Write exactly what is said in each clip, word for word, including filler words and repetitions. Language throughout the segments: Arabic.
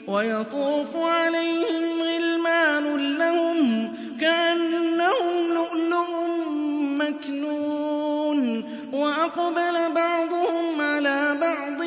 ويطوف عليهم غلمان لهم كأنهم لؤلؤ مكنون وأقبل بعضهم على بعض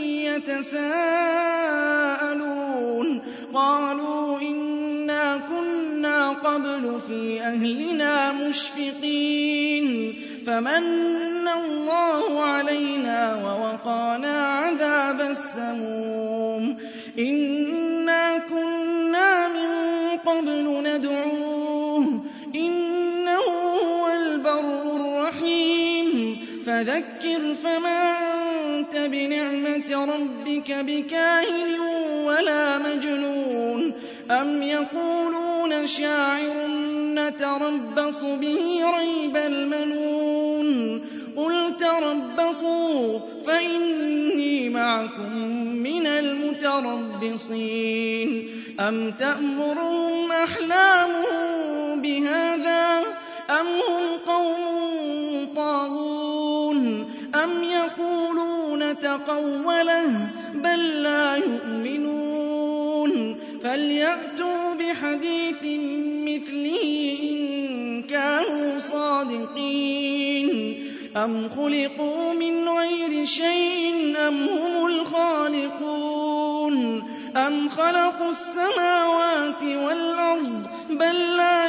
يتساءلون قالوا إنا كنا قبل في أهلنا مشفقين فمن الله علينا ووقانا عذاب السموم إنا كنا من قبل ندعوه إنه هو البر الرحيم فذكر فما أنت بنعمة ربك بكاهن ولا مجنون أم يقولون شاعر نتربص به ريب المنون قل تربصوا فإني معكم من المتربصين أم تأمرهم أحلامهم بهذا أم هم قوم طاغون أم يقولون تقوله بل لا يؤمنون فليأتوا بحديث مثله إن كانوا صادقين أم خلقوا من غير شيء أم هم الخالقون أم خلقوا السماوات والأرض بل لا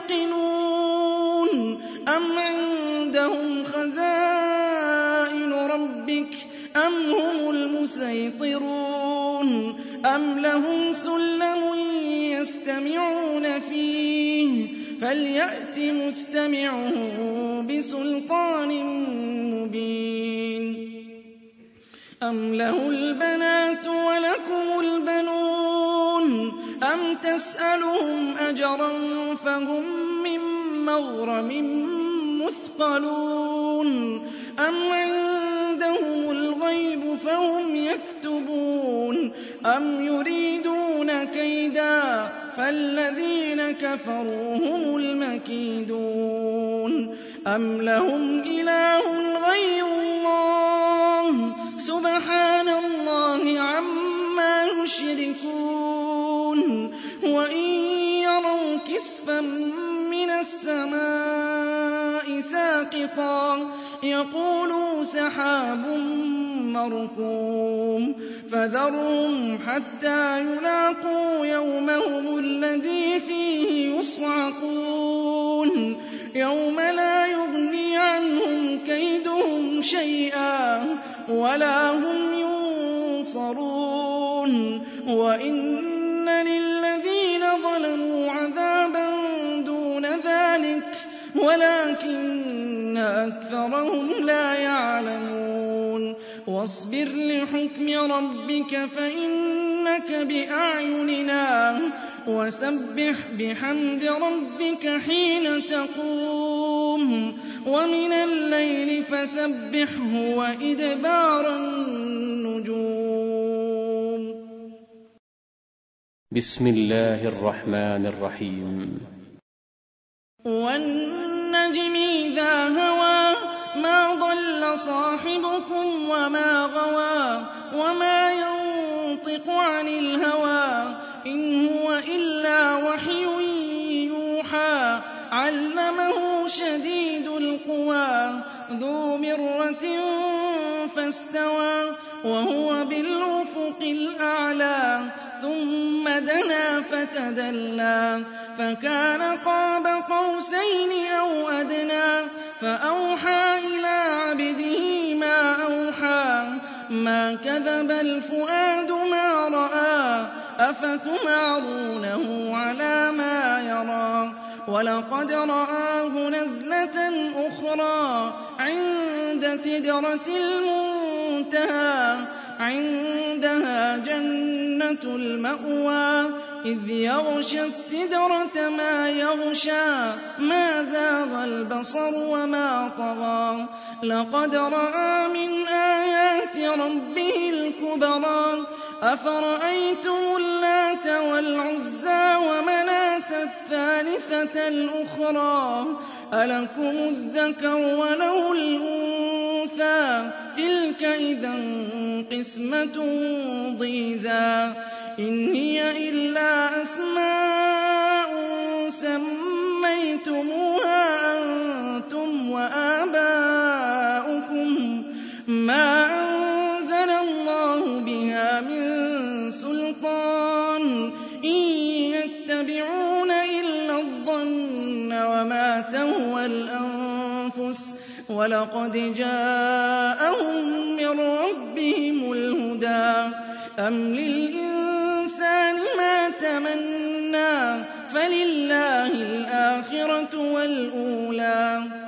يوقنون أم عندهم خزائن ربك أم هم المسيطرون أم لهم سلم يستمعون فيه فليأت مستمعهم بسلطان مبين أم له البنات ولكم البنون أم تسألهم أجرا فهم من مغرم مثقلون أم عندهم الغيب فهم يكتبون أم يريدون كيدا فالذين كفروا هم المكيدون أم لهم إله غير الله سبحان الله عما يشركون وإن يروا كسفا من السماء ساقطا يقولوا سحاب مركوم فذرهم حتى يلاقوا يومهم الذي فيه يصعقون يوم لا يغني عنهم كيدهم شيئا ولا هم ينصرون وإن للذين ظلموا عذابا دون ذلك ولكن أكثرهم لا يعلمون واصبر لحكم ربك فإنك بأعيننا وسبح بحمد ربك حين تقوم ومن الليل فسبحه وإدبار النجوم. بسم الله الرحمن الرحيم. والنجم إذا هوى ما ضل صاحبكم وما غوى وما ينطق عن الهوى إن هو إلا وحي يوحى علمه شديد القوى ذو مرة فاستوى وهو بالأفق الأعلى ثم دنا فتدلى فكان قاب قوسين أو أدنى فأوحى إلى عبده ما أوحى ما كذب الفؤاد ما رأى أفتمارونه على ما يرى ولقد رآه نزلة أخرى عند سدرة المنتهى عندها جنة المأوى إذ يغشى السدرة ما يغشى ما زاغ البصر وما طغى لقد رأى من آيات ربه الكبرى أفرأيتم اللات والعزى ومناة الثالثة الأخرى ألكم الذكر وله الأنثى تلك إذا قسمة ضيزى إن هي اشْتَرَيْتُمُوهَا أَنتُمْ وَآبَاؤُكُم مَّا أَنزَلَ اللَّهُ بِهَا مِن سُلْطَانٍ إِن يَتَّبِعُونَ إِلَّا الظَّنَّ وَمَا تَهْوَى الْأَنفُسُ وَلَقَدْ جَاءَهُم مِّن رَّبِّهِمُ الْهُدَىٰ أَمْ لِلْإِنسَانِ مَا تَمَنَّىٰ فَلِلَّهِ الْآخِرَةُ وَالْأُولَىٰ